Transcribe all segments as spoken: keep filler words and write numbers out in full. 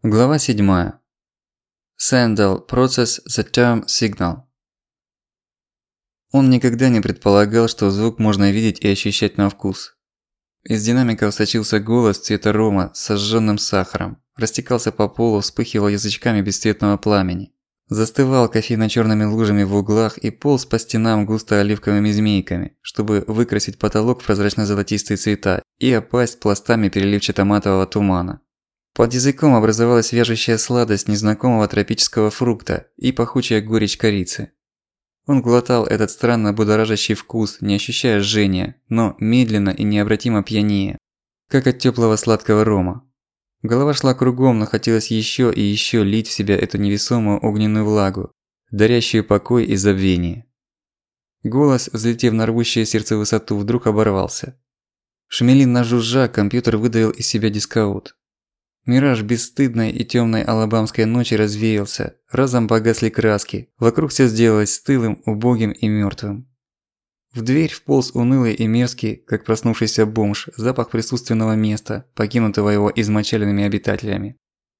Глава седьмая. Sandel Process the Term Signal. Он никогда не предполагал, что звук можно видеть и ощущать на вкус. Из динамиков сочился голос цвета рома с сожженным сахаром, растекался по полу, вспыхивал язычками бесцветного пламени, застывал кофейно-чёрными лужами в углах и полз по стенам густо-оливковыми змейками, чтобы выкрасить потолок в прозрачно-золотистые цвета и опасть пластами переливчато-матового тумана. Под языком образовалась вяжущая сладость незнакомого тропического фрукта и пахучая горечь корицы. Он глотал этот странно будоражащий вкус, не ощущая жжения, но медленно и необратимо пьянее, как от тёплого сладкого рома. Голова шла кругом, но хотелось ещё и ещё лить в себя эту невесомую огненную влагу, дарящую покой и забвение. Голос, взлетев на рвущее сердце высоту, вдруг оборвался. Шмелинно жужжа, компьютер выдавил из себя дискаут. Мираж бесстыдной и тёмной алабамской ночи развеялся, разом погасли краски, вокруг всё сделалось стылым, убогим и мёртвым. В дверь вполз унылый и мерзкий, как проснувшийся бомж, запах присутственного места, покинутого его измочаленными обитателями.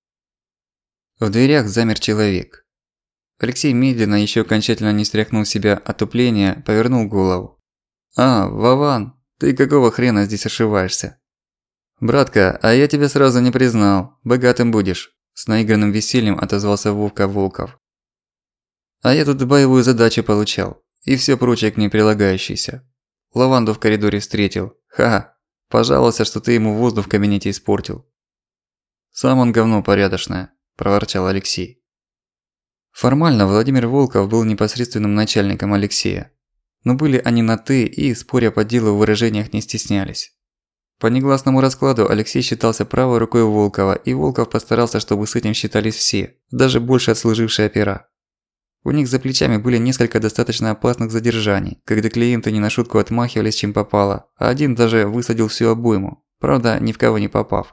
В дверях замер человек. Алексей медленно, ещё окончательно не стряхнув себя отупления, повернул голову. «А, Вован, ты какого хрена здесь ошиваешься?» «Братка, а я тебя сразу не признал. Богатым будешь», – с наигранным весельем отозвался Вовка Волков. «А я тут боевую задачу получал. И всё прочее к ней прилагающееся. Лаванду в коридоре встретил. Ха-ха. Пожаловался, что ты ему воздух в кабинете испортил». «Сам он говно порядочное», – проворчал Алексей. Формально Владимир Волков был непосредственным начальником Алексея. Но были они на «ты» и, споря по делу, в выражениях не стеснялись. По негласному раскладу Алексей считался правой рукой Волкова, и Волков постарался, чтобы с этим считались все, даже больше отслужившие опера. У них за плечами были несколько достаточно опасных задержаний, когда клиенты не на шутку отмахивались чем попало, а один даже высадил всю обойму, правда, ни в кого не попав.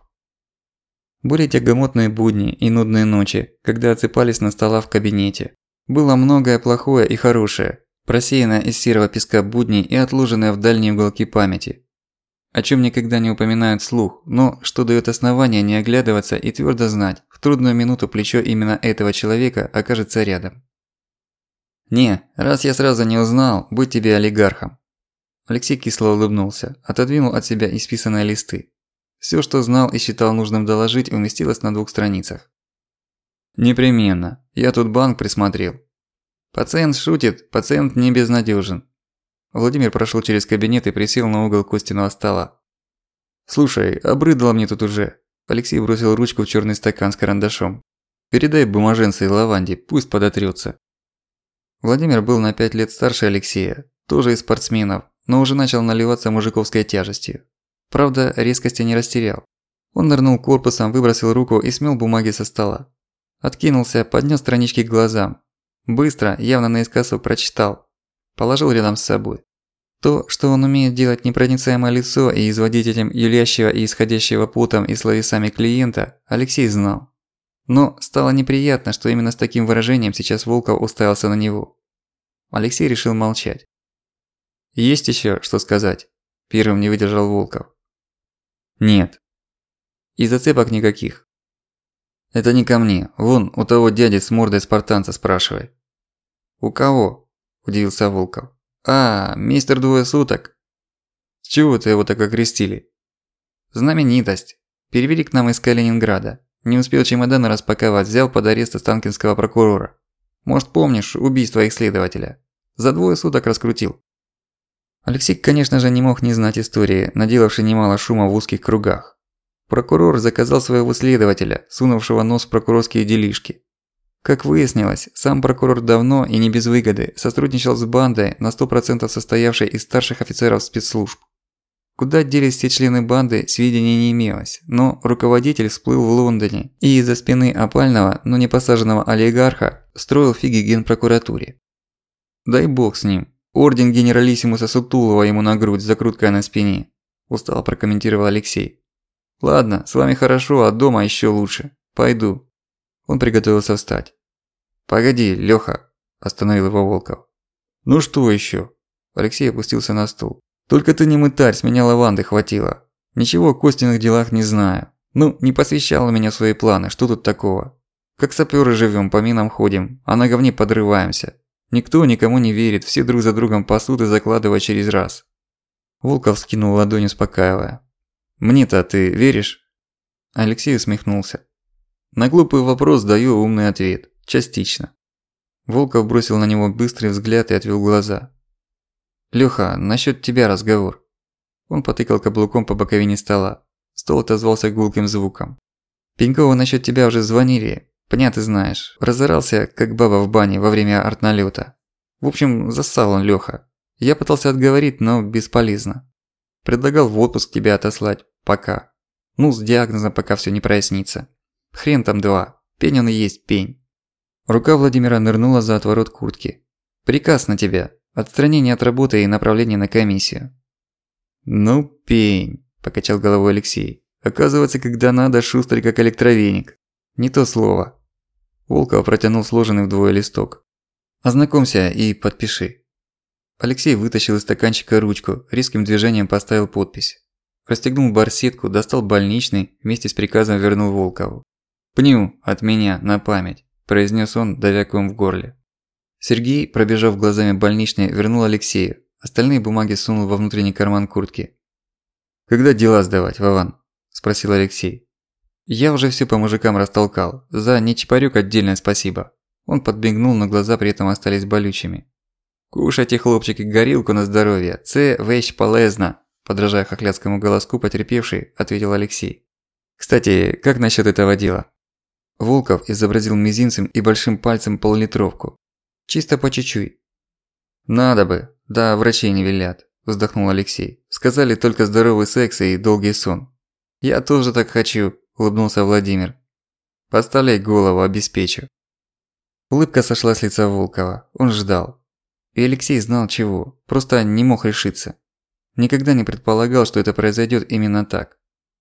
Были тягомотные будни и нудные ночи, когда отсыпались на столах в кабинете. Было многое плохое и хорошее, просеянное из серого песка будней и отложенное в дальние уголки памяти, о чём никогда не упоминают вслух, но что даёт основание не оглядываться и твёрдо знать, в трудную минуту плечо именно этого человека окажется рядом. «Не, раз я сразу не узнал, будь тебе олигархом». Алексей кисло улыбнулся, отодвинул от себя исписанные листы. Всё, что знал и считал нужным доложить, уместилось на двух страницах. «Непременно. Я тут банк присмотрел. Пациент шутит, пациент не безнадёжен». Владимир прошёл через кабинет и присел на угол Костиного стола. «Слушай, обрыдало мне тут уже». Алексей бросил ручку в чёрный стакан с карандашом. «Передай бумаженце и Лаванде, пусть подотрётся». Владимир был на пять лет старше Алексея, тоже из спортсменов, но уже начал наливаться мужиковской тяжестью. Правда, резкости не растерял. Он нырнул корпусом, выбросил руку и смел бумаги со стола. Откинулся, поднёс странички к глазам. Быстро, явно наискосок прочитал. Положил рядом с собой. То, что он умеет делать непроницаемое лицо и изводить этим юлящего и исходящего потом и словесами клиента, Алексей знал. Но стало неприятно, что именно с таким выражением сейчас Волков уставился на него. Алексей решил молчать. «Есть ещё что сказать?» – первым не выдержал Волков. «Нет. И зацепок никаких. Это не ко мне. Вон, у того дяди с мордой спартанца спрашивай». «У кого?» – удивился Волков. «А, мистер Двое Суток. С чего ты его так окрестили?» «Знаменитость. Перевели к нам из Калининграда. Не успел чемоданы распаковать, взял под арест останкинского прокурора. Может, помнишь убийство их следователя? За двое суток раскрутил». Алексей, конечно же, не мог не знать истории, наделавшей немало шума в узких кругах. Прокурор заказал своего следователя, сунувшего нос в прокурорские делишки. Как выяснилось, сам прокурор давно и не без выгоды сотрудничал с бандой, на сто процентов состоявшей из старших офицеров спецслужб. Куда делись все члены банды, сведений не имелось, но руководитель всплыл в Лондоне и из-за спины опального, но не посаженного олигарха строил фиги генпрокуратуре. «Дай бог с ним. Орден генералиссимуса Сутулова ему на грудь с закруткой на спине», – устало прокомментировал Алексей. «Ладно, с вами хорошо, а дома ещё лучше. Пойду». Он приготовился встать. «Погоди, Лёха», – остановил его Волков. «Ну что ещё?» Алексей опустился на стул. «Только ты не мытарь, с меня лаванды хватило. Ничего о Костиных делах не знаю. Ну, не посвящал меня в свои планы, что тут такого? Как сапёры живём, по минам ходим, а на говне подрываемся. Никто никому не верит, все друг за другом пасут и закладывают через раз. Волков скинул ладонь, успокаивая. «Мне-то ты веришь?» Алексей усмехнулся. «На глупый вопрос даю умный ответ. Частично». Волков бросил на него быстрый взгляд и отвел глаза. «Лёха, насчёт тебя разговор». Он потыкал каблуком по боковине стола. Стол отозвался гулким звуком. «Пенькова насчёт тебя уже звонили. Понятно, знаешь. Разорался, как баба в бане во время артналёта. В общем, зассал он, Лёха. Я пытался отговорить, но бесполезно. Предлагал в отпуск тебя отослать. Пока. Ну, с диагнозом пока всё не прояснится. Хрен там два. Пень он и есть пень». Рука Владимира нырнула за отворот куртки. «Приказ на тебя. Отстранение от работы и направление на комиссию». «Ну, пень», – покачал головой Алексей. «Оказывается, когда надо, шустрый как электровеник. Не то слово». Волков протянул сложенный вдвое листок. «Ознакомься и подпиши». Алексей вытащил из стаканчика ручку, резким движением поставил подпись. Расстегнул барсетку, достал больничный, вместе с приказом вернул Волкову. «Пню от меня на память», – произнес он, давя ком в горле. Сергей, пробежав глазами больничный, вернул Алексею. Остальные бумаги сунул во внутренний карман куртки. «Когда дела сдавать, Вован?» – спросил Алексей. «Я уже всё по мужикам растолкал. За нечипарюк отдельное спасибо». Он подбегнул, но глаза при этом остались болючими. «Кушайте, хлопчики, горилку на здоровье. Це вещь полезна», – подражая хохлядскому голоску потерпевший, ответил Алексей. «Кстати, как насчёт этого дела?» Волков изобразил мизинцем и большим пальцем поллитровку. «Чисто по чуть-чуть». «Надо бы. Да, врачи не велят», – вздохнул Алексей. «Сказали только здоровый секс и долгий сон». «Я тоже так хочу», – улыбнулся Владимир. «Подставляй голову, обеспечу». Улыбка сошла с лица Волкова. Он ждал. И Алексей знал чего, просто не мог решиться. Никогда не предполагал, что это произойдёт именно так.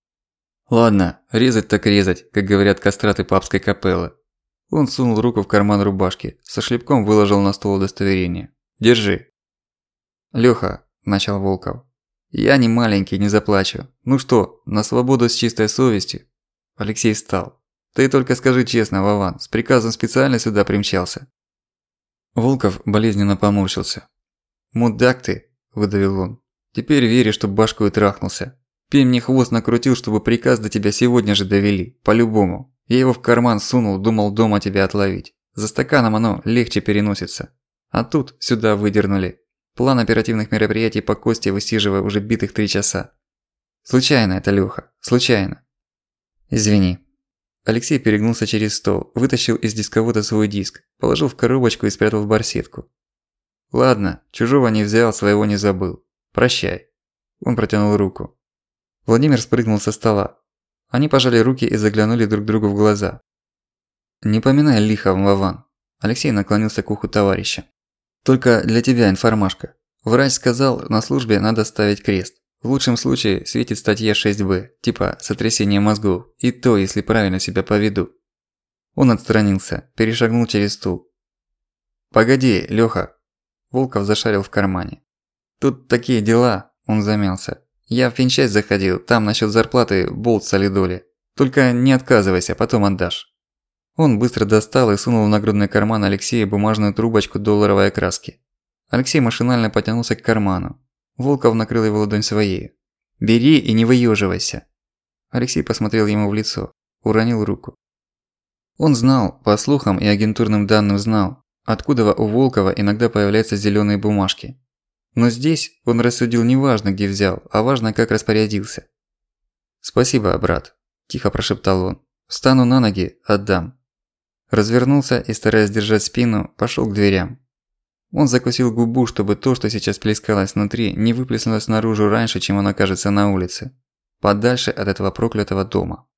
«Ладно, резать так резать», как говорят кастраты папской капеллы. Он сунул руку в карман рубашки, со шлепком выложил на стол удостоверение. «Держи». «Лёха», – начал Волков. «Я не маленький, не заплачу. Ну что, на свободу с чистой совестью?» Алексей встал. «Ты только скажи честно, Вован, с приказом специально сюда примчался?» Волков болезненно поморщился. «Мудак ты», – выдавил он. «Теперь веришь, что башкой трахнулся. Пень мне хвост накрутил, чтобы приказ до тебя сегодня же довели, по-любому. Я его в карман сунул, думал дома тебя отловить. За стаканом оно легче переносится. А тут сюда выдернули. План оперативных мероприятий по Косте высиживаю уже битых три часа. Случайно это, Лёха, случайно». «Извини». Алексей перегнулся через стол, вытащил из дисковода свой диск, положил в коробочку и спрятал в барсетку. «Ладно, чужого не взял, своего не забыл. Прощай». Он протянул руку. Владимир спрыгнул со стола. Они пожали руки и заглянули друг другу в глаза. «Не поминай лихо, Вован». Алексей наклонился к уху товарища. «Только для тебя информашка. Врач сказал, на службе надо ставить крест. В лучшем случае светит статья шесть бэ, типа сотрясение мозгов, и то, если правильно себя поведу». Он отстранился, перешагнул через стул. «Погоди, Лёха». Волков зашарил в кармане. «Тут такие дела», – он замялся. «Я в финчасть заходил, там насчёт зарплаты болт солидоли. Только не отказывайся, потом отдашь». Он быстро достал и сунул в нагрудный карман Алексея бумажную трубочку долларовой окраски. Алексей машинально потянулся к карману. Волков накрыл его ладонь своей. «Бери и не выёживайся». Алексей посмотрел ему в лицо, уронил руку. Он знал, по слухам и агентурным данным знал, откуда у Волкова иногда появляются зелёные бумажки. Но здесь он рассудил не важно, где взял, а важно, как распорядился. «Спасибо, брат», – тихо прошептал он. «Встану на ноги, отдам». Развернулся и, стараясь держать спину, пошёл к дверям. Он закусил губу, чтобы то, что сейчас плескалось внутри, не выплеснулось наружу раньше, чем оно окажется на улице. Подальше от этого проклятого дома.